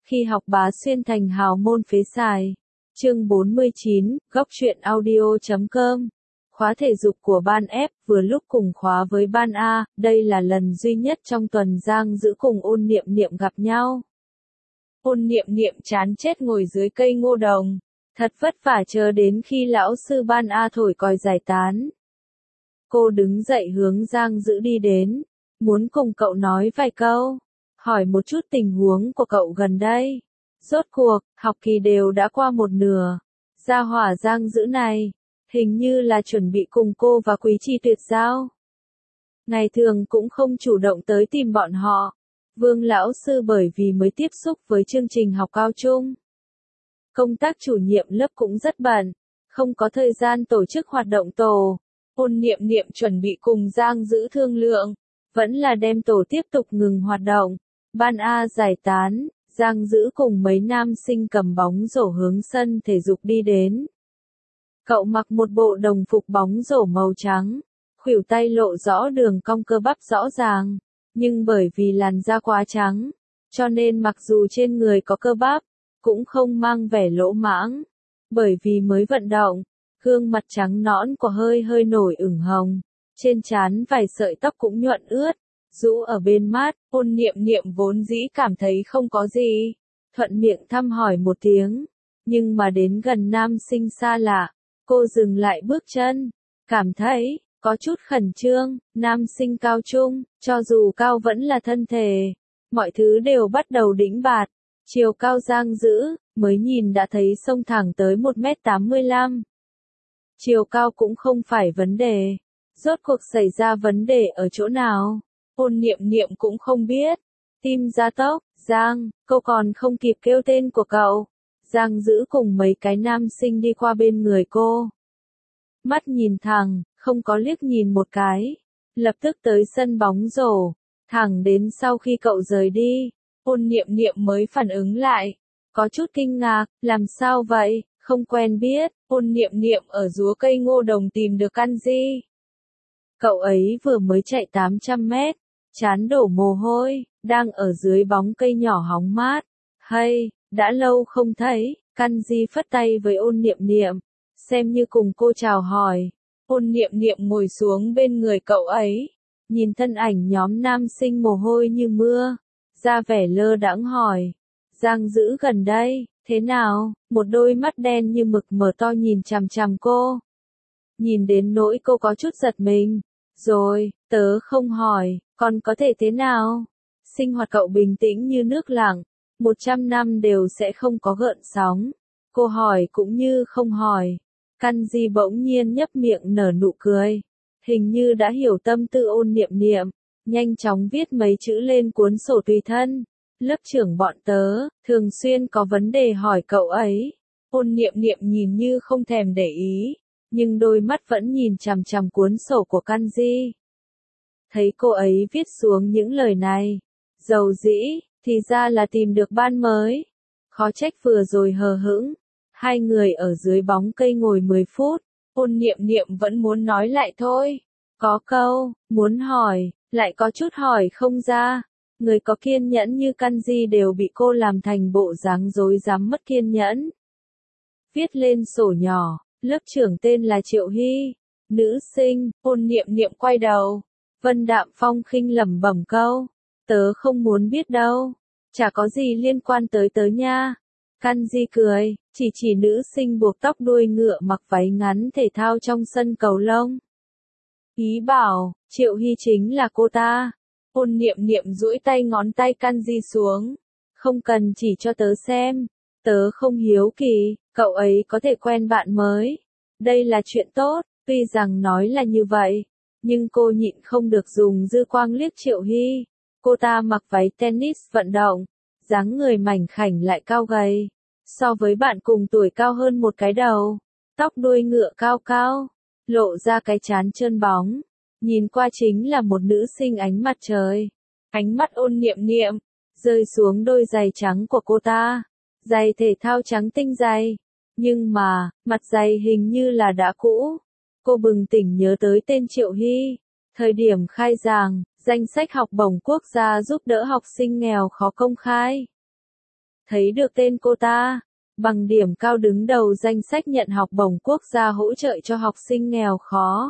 Khi học bá xuyên thành hào môn phế xài. Chương 49, góc truyện audio.com. Khóa thể dục của ban F vừa lúc cùng khóa với ban A, đây là lần duy nhất trong tuần Giang Dữ cùng Ôn Niệm Niệm gặp nhau. Ôn Niệm Niệm chán chết ngồi dưới cây ngô đồng, thật vất vả chờ đến khi lão sư ban A thổi còi giải tán. Cô đứng dậy hướng Giang Dữ đi đến, muốn cùng cậu nói vài câu, hỏi một chút tình huống của cậu gần đây. Rốt cuộc, học kỳ đều đã qua một nửa, gia hỏa Giang Dữ này, hình như là chuẩn bị cùng cô và Quý Chi tuyệt giao. Ngày thường cũng không chủ động tới tìm bọn họ. Vương lão sư bởi vì mới tiếp xúc với chương trình học cao trung. Công tác chủ nhiệm lớp cũng rất bận, không có thời gian tổ chức hoạt động tổ. Ôn Niệm Niệm chuẩn bị cùng Giang Dữ thương lượng, vẫn là đem tổ tiếp tục ngừng hoạt động. Ban A giải tán, Giang Dữ cùng mấy nam sinh cầm bóng rổ hướng sân thể dục đi đến. Cậu mặc một bộ đồng phục bóng rổ màu trắng, khuỷu tay lộ rõ đường cong cơ bắp rõ ràng, nhưng bởi vì làn da quá trắng, cho nên mặc dù trên người có cơ bắp, cũng không mang vẻ lỗ mãng. Bởi vì mới vận động, gương mặt trắng nõn của hơi hơi nổi ửng hồng, trên trán vài sợi tóc cũng nhuận ướt, rũ ở bên mắt. Ôn Niệm Niệm vốn dĩ cảm thấy không có gì, thuận miệng thăm hỏi một tiếng, nhưng mà đến gần nam sinh xa lạ, cô dừng lại bước chân, cảm thấy có chút khẩn trương. Nam sinh cao trung, cho dù cao vẫn là thân thể, mọi thứ đều bắt đầu đĩnh bạt. Chiều cao Giang Dữ, mới nhìn đã thấy xông thẳng tới 1m85. Chiều cao cũng không phải vấn đề, rốt cuộc xảy ra vấn đề ở chỗ nào, Ôn Niệm Niệm cũng không biết. Tim gia tốc, Giang, cô còn không kịp kêu tên của cậu. Giang Dữ cùng mấy cái nam sinh đi qua bên người cô. Mắt nhìn thẳng, không có liếc nhìn một cái. Lập tức tới sân bóng rổ, thẳng đến sau khi cậu rời đi, Ôn Niệm Niệm mới phản ứng lại. Có chút kinh ngạc, làm sao vậy, không quen biết. Ôn Niệm Niệm ở rúa cây ngô đồng tìm được Kanji. Cậu ấy vừa mới chạy 800 mét, trán đổ mồ hôi, đang ở dưới bóng cây nhỏ hóng mát. Hay, đã lâu không thấy. Kanji phất tay với Ôn Niệm Niệm, xem như cùng cô chào hỏi. Ôn Niệm Niệm ngồi xuống bên người cậu ấy, nhìn thân ảnh nhóm nam sinh mồ hôi như mưa, ra vẻ lơ đãng hỏi. Giang Dữ gần đây, thế nào? Một đôi mắt đen như mực mở to nhìn chằm chằm cô. Nhìn đến nỗi cô có chút giật mình. Rồi, tớ không hỏi, còn có thể thế nào? Sinh hoạt cậu bình tĩnh như nước lặng, 100 năm đều sẽ không có gợn sóng. Cô hỏi cũng như không hỏi. Kanji bỗng nhiên nhấp miệng nở nụ cười, hình như đã hiểu tâm tư Ôn Niệm Niệm, nhanh chóng viết mấy chữ lên cuốn sổ tùy thân. Lớp trưởng bọn tớ, thường xuyên có vấn đề hỏi cậu ấy. Ôn Niệm Niệm nhìn như không thèm để ý, nhưng đôi mắt vẫn nhìn chằm chằm cuốn sổ của Kanji. Thấy cô ấy viết xuống những lời này, dầu dĩ, thì ra là tìm được ban mới. Khó trách vừa rồi hờ hững. Hai người ở dưới bóng cây ngồi 10 phút, Ôn Niệm Niệm vẫn muốn nói lại thôi. Có câu, muốn hỏi, lại có chút hỏi không ra. Người có kiên nhẫn như Kanji đều bị cô làm thành bộ dáng rối rắm mất kiên nhẫn. Viết lên sổ nhỏ, lớp trưởng tên là Triệu Hy, nữ sinh. Ôn Niệm Niệm quay đầu, Vân đạm phong khinh lẩm bẩm câu, tớ không muốn biết đâu, chả có gì liên quan tới tớ nha. Kanji cười, chỉ nữ sinh buộc tóc đuôi ngựa mặc váy ngắn thể thao trong sân cầu lông. Ý bảo, Triệu Hy chính là cô ta. Ôn Niệm Niệm duỗi tay ngón tay Kanji xuống. Không cần chỉ cho tớ xem. Tớ không hiếu kỳ, cậu ấy có thể quen bạn mới. Đây là chuyện tốt, tuy rằng nói là như vậy. Nhưng cô nhịn không được dùng dư quang liếc Triệu Hy. Cô ta mặc váy tennis vận động, dáng người mảnh khảnh lại cao gầy. So với bạn cùng tuổi cao hơn một cái đầu. Tóc đuôi ngựa cao cao, lộ ra cái trán trơn bóng. Nhìn qua chính là một nữ sinh ánh mặt trời. Ánh mắt Ôn Niệm Niệm rơi xuống đôi giày trắng của cô ta. Giày thể thao trắng tinh dày. Nhưng mà, mặt giày hình như là đã cũ. Cô bừng tỉnh nhớ tới tên Triệu Hy. Thời điểm khai giảng, danh sách học bổng quốc gia giúp đỡ học sinh nghèo khó công khai. thấy được tên cô ta, bằng điểm cao đứng đầu danh sách nhận học bổng quốc gia hỗ trợ cho học sinh nghèo khó.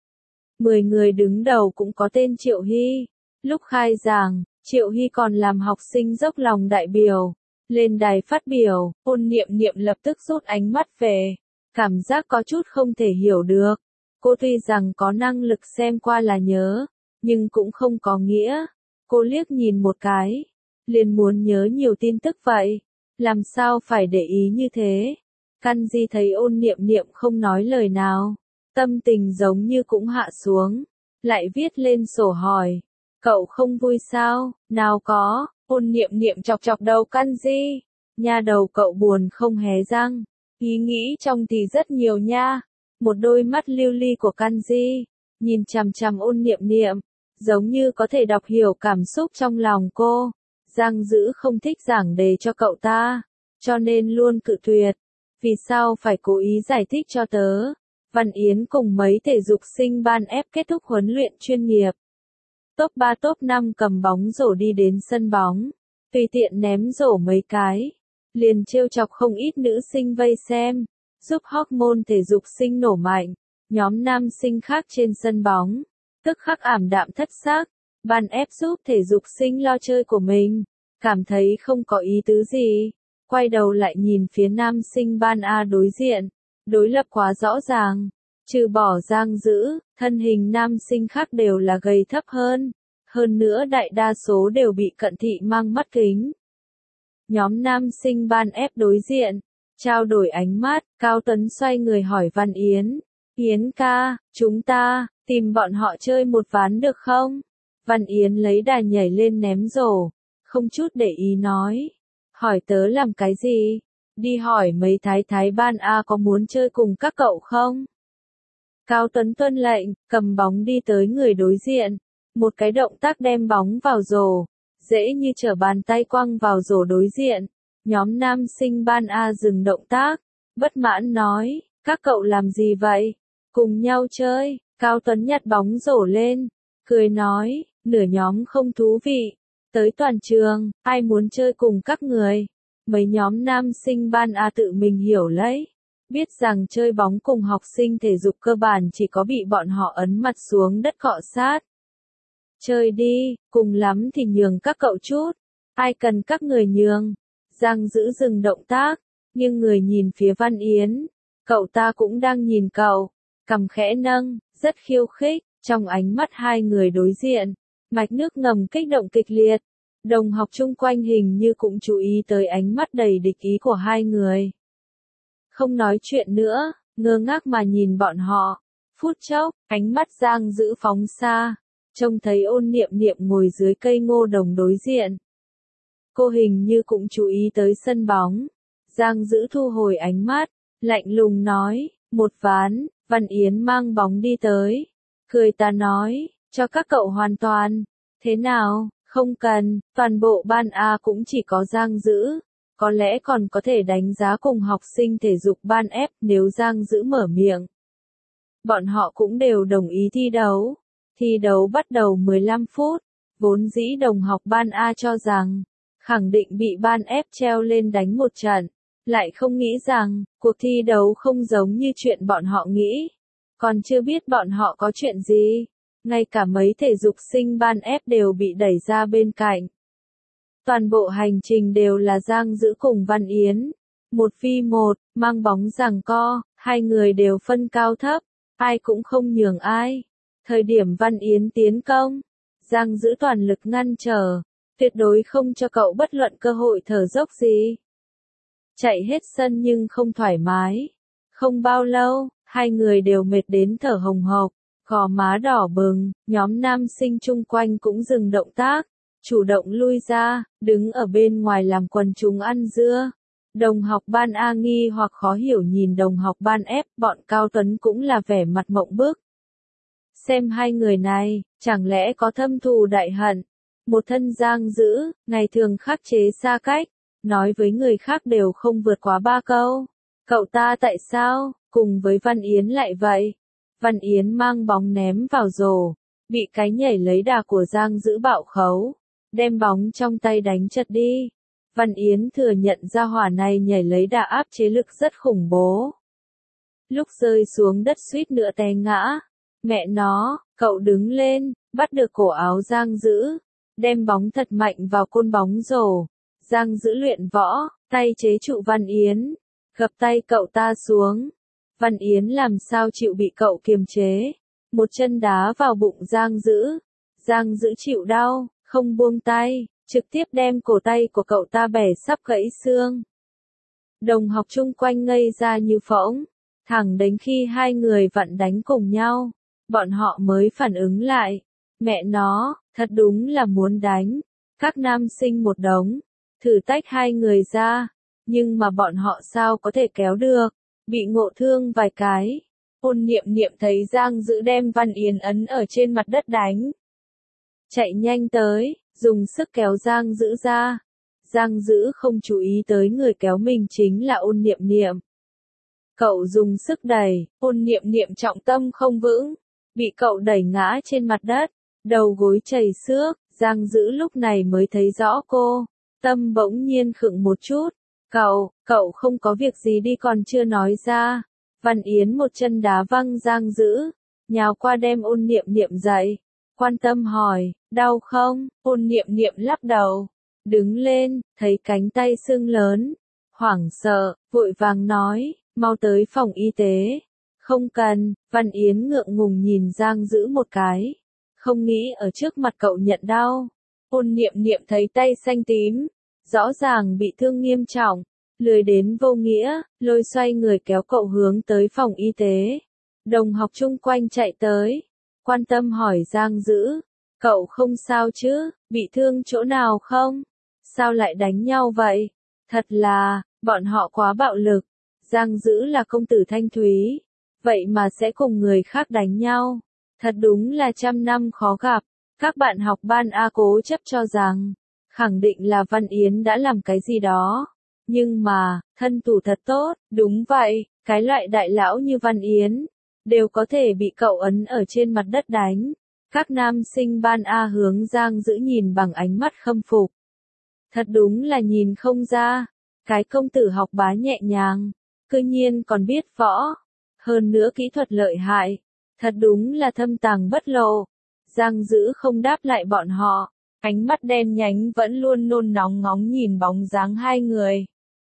10 người đứng đầu cũng có tên Triệu Hy. Lúc khai giảng, Triệu Hy còn làm học sinh dốc lòng đại biểu. Lên đài phát biểu, Ôn Niệm Niệm lập tức rút ánh mắt về. Cảm giác có chút không thể hiểu được. Cô tuy rằng có năng lực xem qua là nhớ, nhưng cũng không có nghĩa. Cô liếc nhìn một cái, liền muốn nhớ nhiều tin tức vậy. Làm sao phải để ý như thế? Căn Di thấy Ôn Niệm Niệm không nói lời nào, tâm tình giống như cũng hạ xuống, lại viết lên sổ hỏi. Cậu không vui sao? Nào có, Ôn Niệm Niệm chọc chọc đầu Căn Di. Nha đầu cậu buồn không hé răng. Ý nghĩ trong thì rất nhiều nha. Một đôi mắt lưu ly của Căn Di, nhìn chằm chằm Ôn Niệm Niệm, giống như có thể đọc hiểu cảm xúc trong lòng cô. Giang Dữ không thích giảng đề cho cậu ta, cho nên luôn cự tuyệt. Vì sao phải cố ý giải thích cho tớ? Văn Yến cùng mấy thể dục sinh ban ép kết thúc huấn luyện chuyên nghiệp. Top 3 top 5 cầm bóng rổ đi đến sân bóng, tùy tiện ném rổ mấy cái, liền trêu chọc không ít nữ sinh vây xem, giúp hormone thể dục sinh nổ mạnh. Nhóm nam sinh khác trên sân bóng, tức khắc ảm đạm thất sắc. Ban ép giúp thể dục sinh lo chơi của mình, cảm thấy không có ý tứ gì, quay đầu lại nhìn phía nam sinh ban A đối diện, đối lập quá rõ ràng, trừ bỏ Giang Dữ, thân hình nam sinh khác đều là gầy thấp hơn nữa đại đa số đều bị cận thị mang mắt kính. Nhóm nam sinh ban ép đối diện, trao đổi ánh mắt, Cao Tuấn xoay người hỏi Văn Yến, Yến ca, chúng ta, tìm bọn họ chơi một ván được không? Văn Yến lấy đà nhảy lên ném rổ, không chút để ý nói. Hỏi tớ làm cái gì? Đi hỏi mấy thái thái ban A có muốn chơi cùng các cậu không? Cao Tuấn tuân lệnh, cầm bóng đi tới người đối diện. Một cái động tác đem bóng vào rổ, dễ như trở bàn tay quăng vào rổ đối diện. Nhóm nam sinh ban A dừng động tác, bất mãn nói, các cậu làm gì vậy? Cùng nhau chơi. Cao Tuấn nhặt bóng rổ lên, cười nói, nửa nhóm không thú vị. Tới toàn trường, ai muốn chơi cùng các người? Mấy nhóm nam sinh ban A tự mình hiểu lấy. Biết rằng chơi bóng cùng học sinh thể dục cơ bản chỉ có bị bọn họ ấn mặt xuống đất cọ sát. Chơi đi, cùng lắm thì nhường các cậu chút. Ai cần các người nhường? Giang Dữ dừng động tác, nhưng người nhìn phía Văn Yến. Cậu ta cũng đang nhìn cậu, cằm khẽ nâng, rất khiêu khích. Trong ánh mắt hai người đối diện, mạch nước ngầm kích động kịch liệt. Đồng học chung quanh hình như cũng chú ý tới ánh mắt đầy địch ý của hai người. Không nói chuyện nữa, ngơ ngác mà nhìn bọn họ. Phút chốc, ánh mắt Giang Dữ phóng xa, trông thấy Ôn Niệm Niệm ngồi dưới cây ngô đồng đối diện. Cô hình như cũng chú ý tới sân bóng. Giang Dữ thu hồi ánh mắt, lạnh lùng nói, một ván. Văn Yến mang bóng đi tới, cười ta nói, cho các cậu hoàn toàn. Thế nào? Không cần, toàn bộ ban A cũng chỉ có Giang Dữ. Có lẽ còn có thể đánh giá cùng học sinh thể dục ban F nếu Giang Dữ mở miệng. Bọn họ cũng đều đồng ý thi đấu. Thi đấu bắt đầu 15 phút. Vốn dĩ đồng học ban A cho rằng, khẳng định bị ban F treo lên đánh một trận. Lại không nghĩ rằng, cuộc thi đấu không giống như chuyện bọn họ nghĩ. Còn chưa biết bọn họ có chuyện gì. Ngay cả mấy thể dục sinh ban F đều bị đẩy ra bên cạnh. Toàn bộ hành trình đều là Giang Dữ cùng Văn Yến. 1v1, mang bóng giằng co, hai người đều phân cao thấp, ai cũng không nhường ai. Thời điểm Văn Yến tiến công, Giang Dữ toàn lực ngăn trở, tuyệt đối không cho cậu bất luận cơ hội thở dốc gì. Chạy hết sân nhưng không thoải mái. Không bao lâu, hai người đều mệt đến thở hồng hộc, gò má đỏ bừng, nhóm nam sinh chung quanh cũng dừng động tác, chủ động lui ra, đứng ở bên ngoài làm quần chúng ăn dưa. Đồng học ban A nghi hoặc khó hiểu nhìn đồng học ban F, bọn Cao Tuấn cũng là vẻ mặt mộng bức. Xem hai người này, chẳng lẽ có thâm thù đại hận? Một thân Giang Dữ, ngày thường khắc chế xa cách, nói với người khác đều không vượt quá 3 câu. Cậu ta tại sao, cùng với Văn Yến lại vậy? Văn Yến mang bóng ném vào rổ, bị cái nhảy lấy đà của Giang Dữ bạo khấu, đem bóng trong tay đánh chật đi. Văn Yến thừa nhận ra hỏa này nhảy lấy đà áp chế lực rất khủng bố. Lúc rơi xuống đất suýt nữa té ngã. Mẹ nó, cậu đứng lên, bắt được cổ áo Giang Dữ, đem bóng thật mạnh vào côn bóng rổ. Giang Dữ luyện võ, tay chế trụ Văn Yến, gập tay cậu ta xuống. Văn Yến làm sao chịu bị cậu kiềm chế, một chân đá vào bụng Giang Dữ. Giang Dữ chịu đau, không buông tay, trực tiếp đem cổ tay của cậu ta bẻ sắp gãy xương. Đồng học chung quanh ngây ra như phỗng, thẳng đến khi hai người vặn đánh cùng nhau, bọn họ mới phản ứng lại. Mẹ nó, thật đúng là muốn đánh. Các nam sinh một đống, thử tách hai người ra, nhưng mà bọn họ sao có thể kéo được, bị ngộ thương vài cái. Ôn Niệm Niệm thấy Giang Dữ đem Văn Yến ấn ở trên mặt đất đánh. Chạy nhanh tới, dùng sức kéo Giang Dữ ra. Giang Dữ không chú ý tới người kéo mình chính là Ôn Niệm Niệm. Cậu dùng sức đẩy, Ôn Niệm Niệm trọng tâm không vững, bị cậu đẩy ngã trên mặt đất, đầu gối chảy xước. Giang Dữ lúc này mới thấy rõ cô, tâm bỗng nhiên khựng một chút. Cậu không có việc gì đi còn chưa nói ra. Văn Yến một chân đá văng Giang Dữ, nhào qua đem Ôn Niệm Niệm dậy, quan tâm hỏi, đau không? Ôn Niệm Niệm lắc đầu, đứng lên, thấy cánh tay sưng lớn, hoảng sợ, vội vàng nói, mau tới phòng y tế. Không cần. Văn Yến ngượng ngùng nhìn Giang Dữ một cái, không nghĩ ở trước mặt cậu nhận đau. Ôn Niệm Niệm thấy tay xanh tím, rõ ràng bị thương nghiêm trọng, lười đến vô nghĩa, lôi xoay người kéo cậu hướng tới phòng y tế. Đồng học chung quanh chạy tới, quan tâm hỏi Giang Dữ, cậu không sao chứ, bị thương chỗ nào không? Sao lại đánh nhau vậy? Thật là, bọn họ quá bạo lực. Giang Dữ là công tử thanh thúy, vậy mà sẽ cùng người khác đánh nhau. Thật đúng là trăm năm khó gặp. Các bạn học ban A cố chấp cho rằng, khẳng định là Văn Yến đã làm cái gì đó. Nhưng mà, thân thủ thật tốt, đúng vậy, cái loại đại lão như Văn Yến, đều có thể bị cậu ấn ở trên mặt đất đánh. Các nam sinh ban A hướng Giang Dữ nhìn bằng ánh mắt khâm phục. Thật đúng là nhìn không ra, cái công tử học bá nhẹ nhàng, cư nhiên còn biết võ, hơn nữa kỹ thuật lợi hại, thật đúng là thâm tàng bất lộ. Giang Dữ không đáp lại bọn họ, ánh mắt đen nhánh vẫn luôn nôn nóng ngóng nhìn bóng dáng hai người.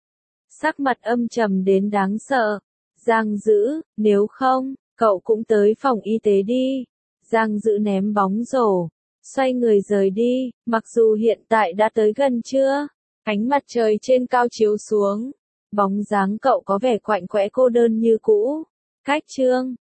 Sắc mặt âm trầm đến đáng sợ. Giang Dữ, nếu không, cậu cũng tới phòng y tế đi. Giang Dữ ném bóng rổ, xoay người rời đi, mặc dù hiện tại đã tới gần trưa, ánh mặt trời trên cao chiếu xuống, bóng dáng cậu có vẻ quạnh quẽ cô đơn như cũ. Cách chương